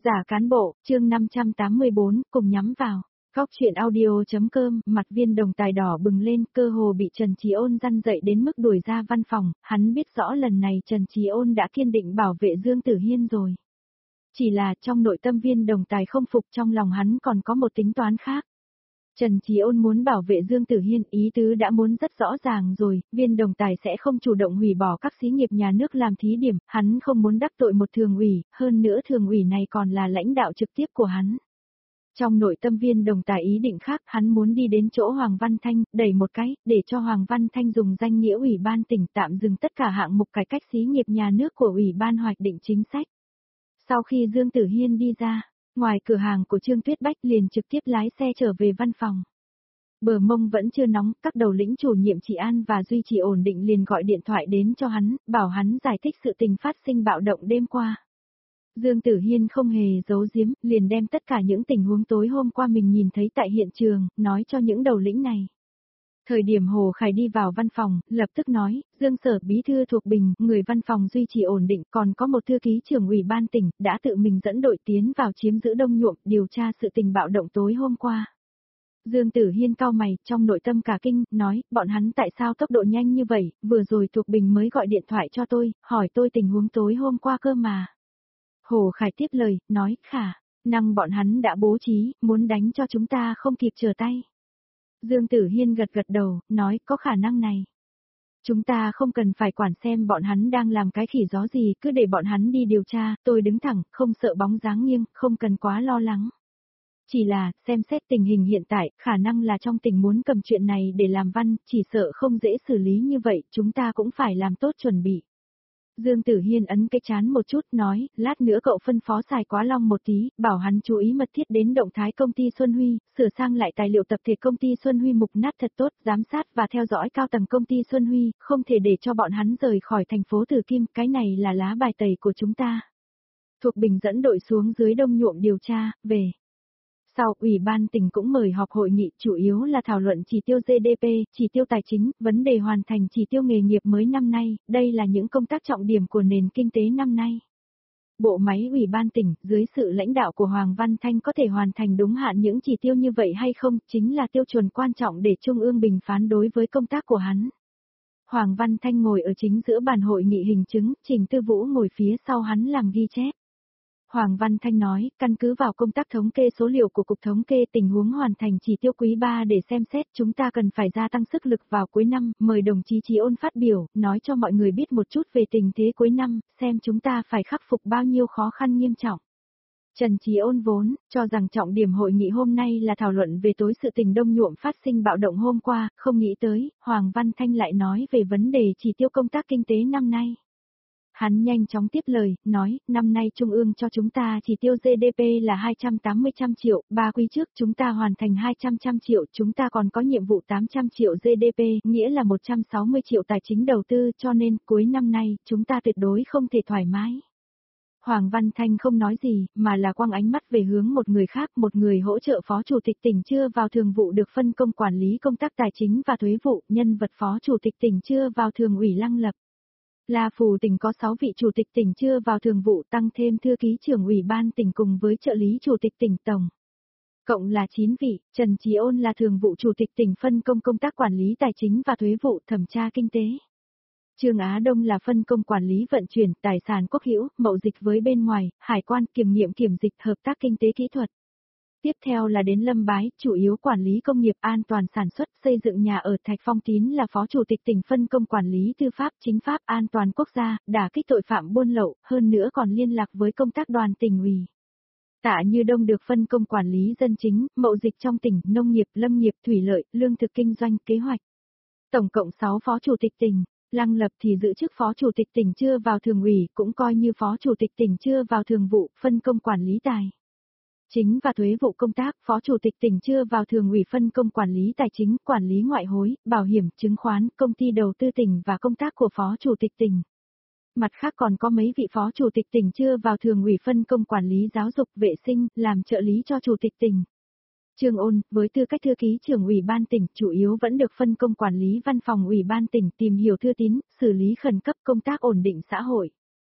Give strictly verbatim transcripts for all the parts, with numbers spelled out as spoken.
Giả cán bộ, chương năm trăm tám mươi bốn, cùng nhắm vào. Góc chuyện audio.com, mặt viên đồng tài đỏ bừng lên, cơ hồ bị Trần Chí Ôn răn dậy đến mức đuổi ra văn phòng, hắn biết rõ lần này Trần Chí Ôn đã kiên định bảo vệ Dương Tử Hiên rồi. Chỉ là trong nội tâm viên đồng tài không phục, trong lòng hắn còn có một tính toán khác. Trần Chí Ôn muốn bảo vệ Dương Tử Hiên, ý tứ đã muốn rất rõ ràng rồi, viên đồng tài sẽ không chủ động hủy bỏ các xí nghiệp nhà nước làm thí điểm, hắn không muốn đắc tội một thường ủy, hơn nữa thường ủy này còn là lãnh đạo trực tiếp của hắn. Trong nội tâm viên đồng tài ý định khác, hắn muốn đi đến chỗ Hoàng Văn Thanh, đẩy một cái, để cho Hoàng Văn Thanh dùng danh nghĩa ủy ban tỉnh tạm dừng tất cả hạng mục cải cách xí nghiệp nhà nước của ủy ban hoạch định chính sách. Sau khi Dương Tử Hiên đi ra, ngoài cửa hàng của Trương Tuyết Bách liền trực tiếp lái xe trở về văn phòng. Bờ mông vẫn chưa nóng, các đầu lĩnh chủ nhiệm trị an và duy trì ổn định liền gọi điện thoại đến cho hắn, bảo hắn giải thích sự tình phát sinh bạo động đêm qua. Dương Tử Hiên không hề giấu giếm, liền đem tất cả những tình huống tối hôm qua mình nhìn thấy tại hiện trường, nói cho những đầu lĩnh này. Thời điểm Hồ Khải đi vào văn phòng, lập tức nói, Dương Sở bí thư thuộc Bình, người văn phòng duy trì ổn định, còn có một thư ký trưởng ủy ban tỉnh, đã tự mình dẫn đội tiến vào chiếm giữ Đông Nhuộm, điều tra sự tình bạo động tối hôm qua. Dương Tử Hiên cau mày, trong nội tâm cả kinh, nói, bọn hắn tại sao tốc độ nhanh như vậy, vừa rồi thuộc Bình mới gọi điện thoại cho tôi, hỏi tôi tình huống tối hôm qua cơ mà. Hồ Khải tiếp lời, nói, khả năng bọn hắn đã bố trí, muốn đánh cho chúng ta không kịp trở tay. Dương Tử Hiên gật gật đầu, nói, có khả năng này. Chúng ta không cần phải quản xem bọn hắn đang làm cái khỉ gió gì, cứ để bọn hắn đi điều tra, tôi đứng thẳng, không sợ bóng dáng nghiêng, không cần quá lo lắng. Chỉ là, xem xét tình hình hiện tại, khả năng là trong tỉnh muốn cầm chuyện này để làm văn, chỉ sợ không dễ xử lý như vậy, chúng ta cũng phải làm tốt chuẩn bị. Dương Tử Hiên ấn cái chán một chút, nói, lát nữa cậu phân phó Sài Quá Long một tí, bảo hắn chú ý mật thiết đến động thái công ty Xuân Huy, sửa sang lại tài liệu tập thể công ty Xuân Huy mục nát thật tốt, giám sát và theo dõi cao tầng công ty Xuân Huy, không thể để cho bọn hắn rời khỏi thành phố Tử Kim, cái này là lá bài tẩy của chúng ta. Thuộc Bình dẫn đội xuống dưới Đông Nhuộm điều tra, về. Sau, Ủy ban tỉnh cũng mời họp hội nghị, chủ yếu là thảo luận chỉ tiêu giê đê pê, chỉ tiêu tài chính, vấn đề hoàn thành chỉ tiêu nghề nghiệp mới năm nay, đây là những công tác trọng điểm của nền kinh tế năm nay. Bộ máy Ủy ban tỉnh, dưới sự lãnh đạo của Hoàng Văn Thanh có thể hoàn thành đúng hạn những chỉ tiêu như vậy hay không, chính là tiêu chuẩn quan trọng để Trung ương bình phán đối với công tác của hắn. Hoàng Văn Thanh ngồi ở chính giữa bàn hội nghị hình chứng, Trình Tư Vũ ngồi phía sau hắn làm ghi chép. Hoàng Văn Thanh nói, căn cứ vào công tác thống kê số liệu của Cục Thống kê tình huống hoàn thành chỉ tiêu quý ba để xem xét, chúng ta cần phải gia tăng sức lực vào cuối năm, mời đồng chí Chí Ôn phát biểu, nói cho mọi người biết một chút về tình thế cuối năm, xem chúng ta phải khắc phục bao nhiêu khó khăn nghiêm trọng. Trần Chí Ôn vốn cho rằng trọng điểm hội nghị hôm nay là thảo luận về tối sự tình Đông Nhuộm phát sinh bạo động hôm qua, không nghĩ tới, Hoàng Văn Thanh lại nói về vấn đề chỉ tiêu công tác kinh tế năm nay. Hắn nhanh chóng tiếp lời, nói, năm nay Trung ương cho chúng ta chỉ tiêu giê đê pê là hai trăm tám mươi triệu, ba quý trước chúng ta hoàn thành hai trăm triệu, chúng ta còn có nhiệm vụ tám trăm triệu giê đê pê, nghĩa là một trăm sáu mươi triệu tài chính đầu tư, cho nên, cuối năm nay, chúng ta tuyệt đối không thể thoải mái. Hoàng Văn Thanh không nói gì, mà là quăng ánh mắt về hướng một người khác, một người hỗ trợ phó chủ tịch tỉnh chưa vào thường vụ được phân công quản lý công tác tài chính và thuế vụ, nhân vật phó chủ tịch tỉnh chưa vào thường ủy Lăng Lập. La Phù tỉnh có sáu vị chủ tịch tỉnh chưa vào thường vụ, tăng thêm thư ký trưởng ủy ban tỉnh cùng với trợ lý chủ tịch tỉnh tổng. Cộng là chín vị, Trần Chí Ôn là thường vụ chủ tịch tỉnh phân công công tác quản lý tài chính và thuế vụ, thẩm tra kinh tế. Trương Á Đông là phân công quản lý vận chuyển, tài sản quốc hữu, mậu dịch với bên ngoài, hải quan, kiểm nghiệm kiểm dịch, hợp tác kinh tế kỹ thuật. Tiếp theo là đến Lâm Bái, chủ yếu quản lý công nghiệp an toàn sản xuất, xây dựng nhà ở. Thạch Phong Tín là phó chủ tịch tỉnh phân công quản lý tư pháp, chính pháp, an toàn quốc gia, đả kích tội phạm buôn lậu, hơn nữa còn liên lạc với công tác đoàn tỉnh ủy. Tạ Như Đông được phân công quản lý dân chính, mậu dịch trong tỉnh, nông nghiệp, lâm nghiệp, thủy lợi, lương thực kinh doanh, kế hoạch. Tổng cộng sáu phó chủ tịch tỉnh. Lăng Lập thì giữ chức phó chủ tịch tỉnh chưa vào thường ủy, cũng coi như phó chủ tịch tỉnh chưa vào thường vụ, phân công quản lý tài chính và thuế vụ công tác, phó chủ tịch tỉnh chưa vào thường ủy phân công quản lý tài chính, quản lý ngoại hối, bảo hiểm, chứng khoán, công ty đầu tư tỉnh và công tác của phó chủ tịch tỉnh. Mặt khác còn có mấy vị phó chủ tịch tỉnh chưa vào thường ủy phân công quản lý giáo dục, vệ sinh, làm trợ lý cho chủ tịch tỉnh. Trương Ôn, với tư cách thư ký trưởng ủy ban tỉnh, chủ yếu vẫn được phân công quản lý văn phòng ủy ban tỉnh, tìm hiểu thư tín, xử lý khẩn cấp, công tác ổn định xã hội.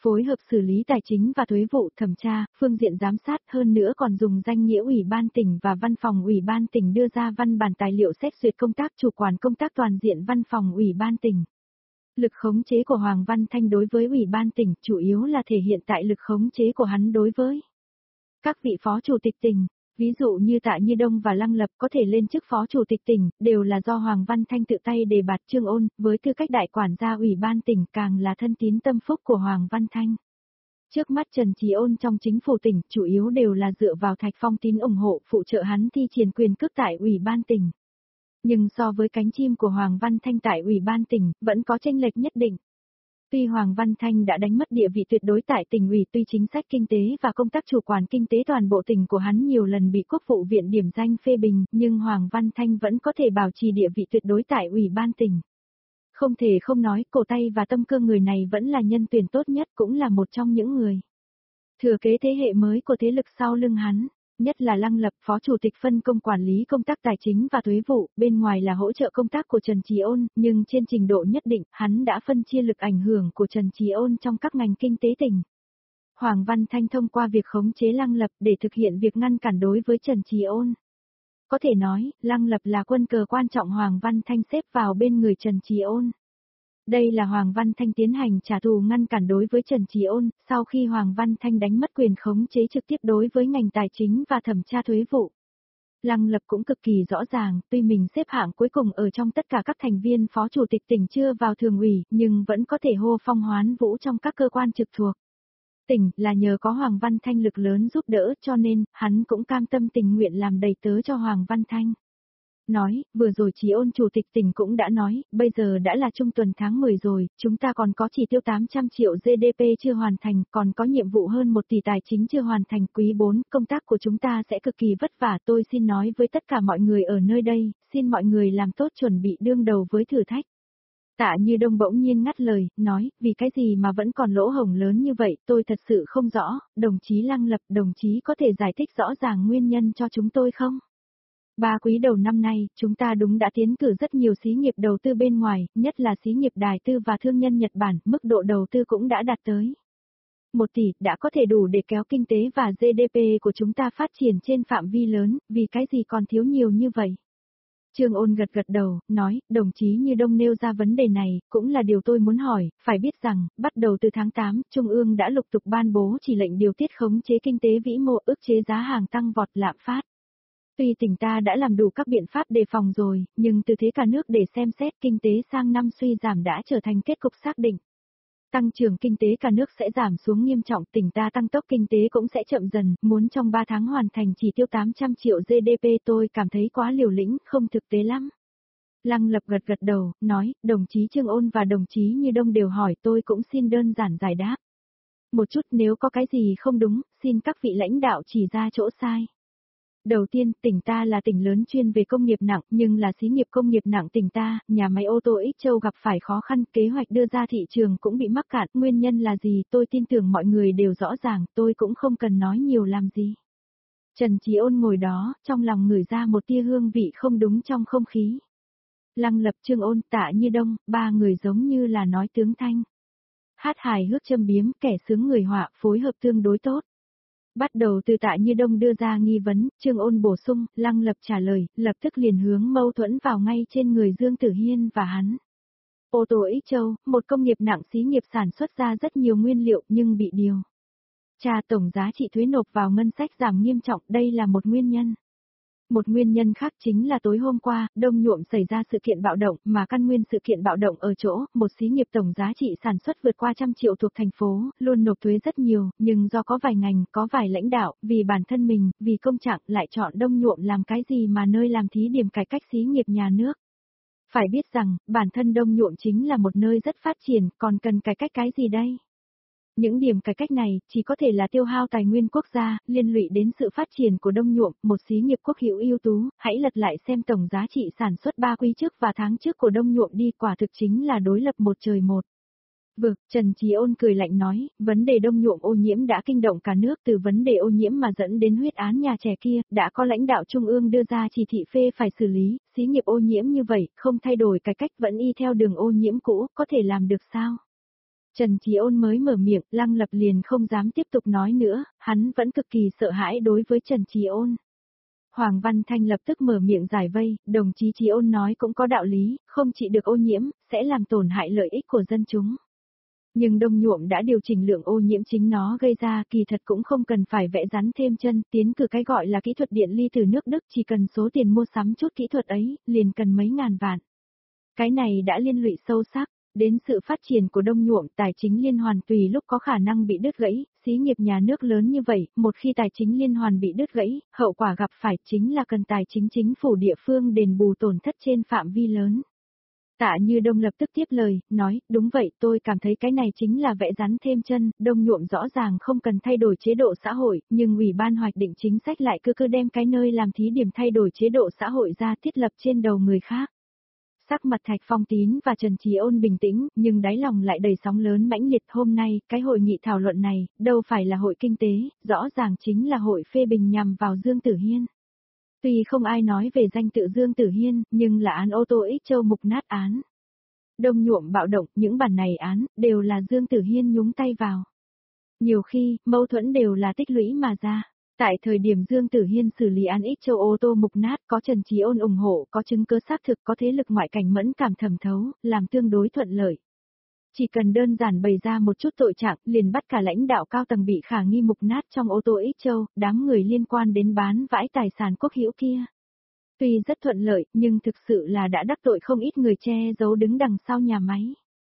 phối hợp xử lý tài chính và thuế vụ, thẩm tra, phương diện giám sát, hơn nữa còn dùng danh nghĩa Ủy ban tỉnh và Văn phòng Ủy ban tỉnh đưa ra văn bản tài liệu xét duyệt công tác chủ quản công tác toàn diện Văn phòng Ủy ban tỉnh. Lực khống chế của Hoàng Văn Thanh đối với Ủy ban tỉnh chủ yếu là thể hiện tại lực khống chế của hắn đối với các vị phó chủ tịch tỉnh. Ví dụ như Tạ Như Đông và Lăng Lập có thể lên chức phó chủ tịch tỉnh, đều là do Hoàng Văn Thanh tự tay đề bạt Trương Ôn, với tư cách đại quản gia Ủy ban tỉnh càng là thân tín tâm phúc của Hoàng Văn Thanh. Trước mắt Trần Trí Ôn trong chính phủ tỉnh chủ yếu đều là dựa vào Thạch Phong Tín ủng hộ phụ trợ hắn thi triển quyền cước tại Ủy ban tỉnh. Nhưng so với cánh chim của Hoàng Văn Thanh tại Ủy ban tỉnh, vẫn có chênh lệch nhất định. Tuy Hoàng Văn Thanh đã đánh mất địa vị tuyệt đối tại tỉnh ủy, tuy chính sách kinh tế và công tác chủ quản kinh tế toàn bộ tỉnh của hắn nhiều lần bị Quốc vụ viện điểm danh phê bình, nhưng Hoàng Văn Thanh vẫn có thể bảo trì địa vị tuyệt đối tại Ủy ban tỉnh. Không thể không nói, cổ tay và tâm cơ người này vẫn là nhân tuyển tốt nhất, cũng là một trong những người thừa kế thế hệ mới của thế lực sau lưng hắn. Nhất là Lăng Lập, phó chủ tịch phân công quản lý công tác tài chính và thuế vụ, bên ngoài là hỗ trợ công tác của Trần Trí Ôn, nhưng trên trình độ nhất định, hắn đã phân chia lực ảnh hưởng của Trần Trí Ôn trong các ngành kinh tế tỉnh. Hoàng Văn Thanh thông qua việc khống chế Lăng Lập để thực hiện việc ngăn cản đối với Trần Trí Ôn. Có thể nói, Lăng Lập là quân cờ quan trọng Hoàng Văn Thanh xếp vào bên người Trần Trí Ôn. Đây là Hoàng Văn Thanh tiến hành trả thù ngăn cản đối với Trần Trí Ôn, sau khi Hoàng Văn Thanh đánh mất quyền khống chế trực tiếp đối với ngành tài chính và thẩm tra thuế vụ. Lăng Lập cũng cực kỳ rõ ràng, tuy mình xếp hạng cuối cùng ở trong tất cả các thành viên phó chủ tịch tỉnh chưa vào thường ủy, nhưng vẫn có thể hô phong hoán vũ trong các cơ quan trực thuộc tỉnh, là nhờ có Hoàng Văn Thanh lực lớn giúp đỡ, cho nên, hắn cũng cam tâm tình nguyện làm đầy tớ cho Hoàng Văn Thanh. Nói, vừa rồi Trí Ôn chủ tịch tỉnh cũng đã nói, bây giờ đã là trung tuần tháng mười rồi, chúng ta còn có chỉ tiêu tám trăm triệu giê đê pê chưa hoàn thành, còn có nhiệm vụ hơn một tỷ tài chính chưa hoàn thành. Quý bốn, công tác của chúng ta sẽ cực kỳ vất vả. Tôi xin nói với tất cả mọi người ở nơi đây, xin mọi người làm tốt chuẩn bị đương đầu với thử thách. Tạ Như Đông bỗng nhiên ngắt lời, nói, vì cái gì mà vẫn còn lỗ hổng lớn như vậy, tôi thật sự không rõ. Đồng chí Lăng Lập, đồng chí có thể giải thích rõ ràng nguyên nhân cho chúng tôi không? Ba quý đầu năm nay, chúng ta đúng đã tiến cử rất nhiều xí nghiệp đầu tư bên ngoài, nhất là xí nghiệp đài tư và thương nhân Nhật Bản, mức độ đầu tư cũng đã đạt tới một tỷ, đã có thể đủ để kéo kinh tế và giê đê pê của chúng ta phát triển trên phạm vi lớn, vì cái gì còn thiếu nhiều như vậy? Trương Ôn gật gật đầu, nói, đồng chí Như Đông nêu ra vấn đề này, cũng là điều tôi muốn hỏi, phải biết rằng, bắt đầu từ tháng tám, Trung ương đã lục tục ban bố chỉ lệnh điều tiết khống chế kinh tế vĩ mô, ức chế giá hàng tăng vọt lạm phát. Tuy tỉnh ta đã làm đủ các biện pháp đề phòng rồi, nhưng từ thế cả nước để xem xét kinh tế sang năm suy giảm đã trở thành kết cục xác định. Tăng trưởng kinh tế cả nước sẽ giảm xuống nghiêm trọng, tỉnh ta tăng tốc kinh tế cũng sẽ chậm dần, muốn trong ba tháng hoàn thành chỉ tiêu tám trăm triệu giê đê pê tôi cảm thấy quá liều lĩnh, không thực tế lắm. Lăng Lập gật gật đầu, nói, đồng chí Trương Ôn và đồng chí Như Đông đều hỏi, tôi cũng xin đơn giản giải đáp. Một chút, nếu có cái gì không đúng, xin các vị lãnh đạo chỉ ra chỗ sai. Đầu tiên, tỉnh ta là tỉnh lớn chuyên về công nghiệp nặng, nhưng là xí nghiệp công nghiệp nặng tỉnh ta, nhà máy ô tô Ích Châu gặp phải khó khăn, kế hoạch đưa ra thị trường cũng bị mắc cạn, nguyên nhân là gì, tôi tin tưởng mọi người đều rõ ràng, tôi cũng không cần nói nhiều làm gì. Trần Trí Ôn ngồi đó, trong lòng ngửi ra một tia hương vị không đúng trong không khí. Lăng Lập, Trương Ôn, Tạ Như Đông, ba người giống như là nói tướng thanh. Hát hài hước châm biếm, kẻ sướng người họa, phối hợp tương đối tốt. Bắt đầu từ Tạ Như Đông đưa ra nghi vấn, Trương Ôn bổ sung, Lăng Lập trả lời, lập tức liền hướng mâu thuẫn vào ngay trên người Dương Tử Hiên và hắn. Ô tô Ích Châu, một công nghiệp nặng xí nghiệp sản xuất ra rất nhiều nguyên liệu nhưng bị điều tra tổng giá trị thuế nộp vào ngân sách giảm nghiêm trọng, đây là một nguyên nhân. Một nguyên nhân khác chính là tối hôm qua, Đông Nhuộm xảy ra sự kiện bạo động, mà căn nguyên sự kiện bạo động ở chỗ, một xí nghiệp tổng giá trị sản xuất vượt qua trăm triệu thuộc thành phố, luôn nộp thuế rất nhiều, nhưng do có vài ngành, có vài lãnh đạo, vì bản thân mình, vì công trạng, lại chọn Đông Nhuộm làm cái gì mà nơi làm thí điểm cải cách xí nghiệp nhà nước. Phải biết rằng, bản thân Đông Nhuộm chính là một nơi rất phát triển, còn cần cải cách cái gì đây? Những điểm cải cách này chỉ có thể là tiêu hao tài nguyên quốc gia, liên lụy đến sự phát triển của Đông Nhuộm, một xí nghiệp quốc hữu ưu tú. Hãy lật lại xem tổng giá trị sản xuất ba quý trước và tháng trước của Đông Nhuộm đi, quả thực chính là đối lập một trời một vực. Trần Trí Ôn cười lạnh nói, vấn đề Đông Nhuộm ô nhiễm đã kinh động cả nước, từ vấn đề ô nhiễm mà dẫn đến huyết án nhà trẻ kia, đã có lãnh đạo trung ương đưa ra chỉ thị phê phải xử lý, xí nghiệp ô nhiễm như vậy, không thay đổi cải cách vẫn y theo đường ô nhiễm cũ, có thể làm được sao? Trần Chí Ôn mới mở miệng, Lăng Lập liền không dám tiếp tục nói nữa, hắn vẫn cực kỳ sợ hãi đối với Trần Chí Ôn. Hoàng Văn Thanh lập tức mở miệng giải vây, đồng chí Chí Ôn nói cũng có đạo lý, không chỉ được ô nhiễm, sẽ làm tổn hại lợi ích của dân chúng. Nhưng đông nhuộm đã điều chỉnh lượng ô nhiễm chính nó gây ra, kỳ thật cũng không cần phải vẽ rắn thêm chân, tiến cử cái gọi là kỹ thuật điện ly từ nước Đức, chỉ cần số tiền mua sắm chút kỹ thuật ấy, liền cần mấy ngàn vạn. Cái này đã liên lụy sâu sắc, đến sự phát triển của đông nhuộm, tài chính liên hoàn tùy lúc có khả năng bị đứt gãy, xí nghiệp nhà nước lớn như vậy, một khi tài chính liên hoàn bị đứt gãy, hậu quả gặp phải chính là cần tài chính chính phủ địa phương đền bù tổn thất trên phạm vi lớn. Tạ Như Đông lập tức tiếp lời, nói, đúng vậy, tôi cảm thấy cái này chính là vẽ rắn thêm chân, đông nhuộm rõ ràng không cần thay đổi chế độ xã hội, nhưng Ủy ban hoạch định chính sách lại cứ cứ đem cái nơi làm thí điểm thay đổi chế độ xã hội ra thiết lập trên đầu người khác. Sắc mặt Thạch Phong Tín và Trần Chí Ôn bình tĩnh, nhưng đáy lòng lại đầy sóng lớn mãnh liệt. Hôm nay, cái hội nghị thảo luận này, đâu phải là hội kinh tế, rõ ràng chính là hội phê bình nhằm vào Dương Tử Hiên. Tuy không ai nói về danh tự Dương Tử Hiên, nhưng là án ô tô Ích Châu mục nát án. Đông nhuộm bạo động, những bản này án, đều là Dương Tử Hiên nhúng tay vào. Nhiều khi, mâu thuẫn đều là tích lũy mà ra. Tại thời điểm Dương Tử Hiên xử lý án Ích Châu ô tô mục nát, có Trần Chí Ôn ủng hộ, có chứng cứ xác thực, có thế lực ngoại cảnh mẫn cảm thẩm thấu, làm tương đối thuận lợi. Chỉ cần đơn giản bày ra một chút tội trạng, liền bắt cả lãnh đạo cao tầng bị khả nghi mục nát trong ô tô Ích Châu, đám người liên quan đến bán vãi tài sản quốc hữu kia. Tuy rất thuận lợi, nhưng thực sự là đã đắc tội không ít người che giấu đứng đằng sau nhà máy.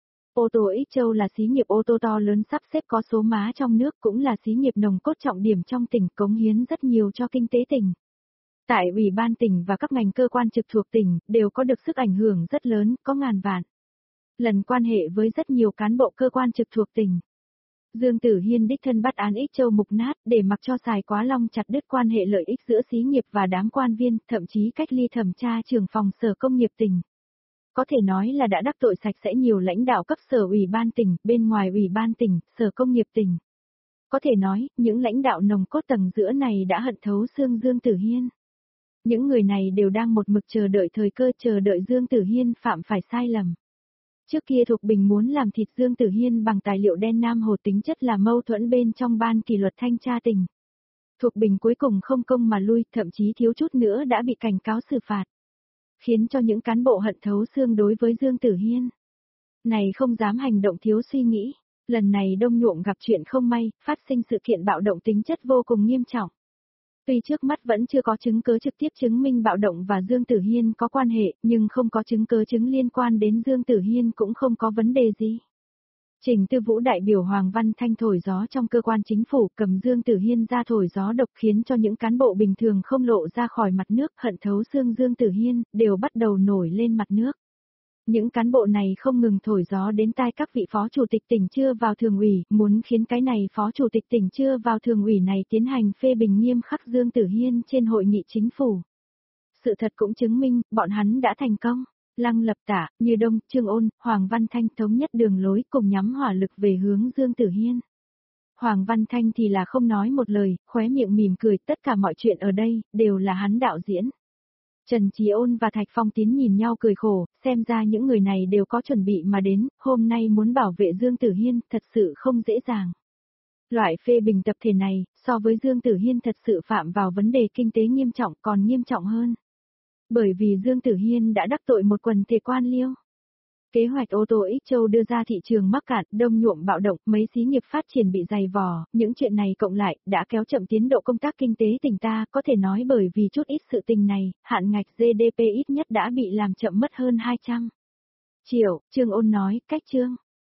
Ô tô Ích Châu là xí nghiệp ô tô to lớn sắp xếp có số má trong nước, cũng là xí nghiệp nồng cốt trọng điểm trong tỉnh, cống hiến rất nhiều cho kinh tế tỉnh. Tại Ủy ban tỉnh và các ngành cơ quan trực thuộc tỉnh, đều có được sức ảnh hưởng rất lớn, có ngàn vạn lần quan hệ với rất nhiều cán bộ cơ quan trực thuộc tỉnh. Dương Tử Hiên đích thân bắt án Ích Châu mục nát, để mặc cho xài quá long chặt đứt quan hệ lợi ích giữa xí nghiệp và đám quan viên, thậm chí cách ly thẩm tra trưởng phòng sở công nghiệp tỉnh. Có thể nói là đã đắc tội sạch sẽ nhiều lãnh đạo cấp sở ủy ban tỉnh, bên ngoài ủy ban tỉnh, sở công nghiệp tỉnh. Có thể nói, những lãnh đạo nồng cốt tầng giữa này đã hận thấu xương Dương Tử Hiên. Những người này đều đang một mực chờ đợi thời cơ, chờ đợi Dương Tử Hiên phạm phải sai lầm. Trước kia Thục Bình muốn làm thịt Dương Tử Hiên bằng tài liệu đen Nam Hồ, tính chất là mâu thuẫn bên trong ban kỷ luật thanh tra tỉnh. Thục Bình cuối cùng không công mà lui, thậm chí thiếu chút nữa đã bị cảnh cáo xử phạt. Khiến cho những cán bộ hận thấu xương đối với Dương Tử Hiên. Này không dám hành động thiếu suy nghĩ. Lần này đông nhuộm gặp chuyện không may, phát sinh sự kiện bạo động tính chất vô cùng nghiêm trọng. Tuy trước mắt vẫn chưa có chứng cứ trực tiếp chứng minh bạo động và Dương Tử Hiên có quan hệ, nhưng không có chứng cứ chứng liên quan đến Dương Tử Hiên cũng không có vấn đề gì. Trình Tư Vũ đại biểu Hoàng Văn Thanh thổi gió trong cơ quan chính phủ, cầm Dương Tử Hiên ra thổi gió độc, khiến cho những cán bộ bình thường không lộ ra khỏi mặt nước, hận thấu xương Dương Tử Hiên, đều bắt đầu nổi lên mặt nước. Những cán bộ này không ngừng thổi gió đến tai các vị phó chủ tịch tỉnh chưa vào thường ủy, muốn khiến cái này phó chủ tịch tỉnh chưa vào thường ủy này tiến hành phê bình nghiêm khắc Dương Tử Hiên trên hội nghị chính phủ. Sự thật cũng chứng minh, bọn hắn đã thành công. Lăng Lập, Tạ Như Đông, Trương Ôn, Hoàng Văn Thanh thống nhất đường lối cùng nhắm hỏa lực về hướng Dương Tử Hiên. Hoàng Văn Thanh thì là không nói một lời, khóe miệng mỉm cười, tất cả mọi chuyện ở đây, đều là hắn đạo diễn. Trần Chí Ôn và Thạch Phong Tín nhìn nhau cười khổ, xem ra những người này đều có chuẩn bị mà đến, hôm nay muốn bảo vệ Dương Tử Hiên, thật sự không dễ dàng. Loại phê bình tập thể này, so với Dương Tử Hiên thật sự phạm vào vấn đề kinh tế nghiêm trọng còn nghiêm trọng hơn. Bởi vì Dương Tử Hiên đã đắc tội một quần thể quan liêu. Kế hoạch ô tô Ích Châu đưa ra thị trường mắc cạn, đông nhuộm bạo động, mấy xí nghiệp phát triển bị dày vò, những chuyện này cộng lại, đã kéo chậm tiến độ công tác kinh tế tỉnh ta, có thể nói bởi vì chút ít sự tình này, hạn ngạch giê đê pê ít nhất đã bị làm chậm mất hơn hai trăm triệu, Trương Ôn nói, cách chương.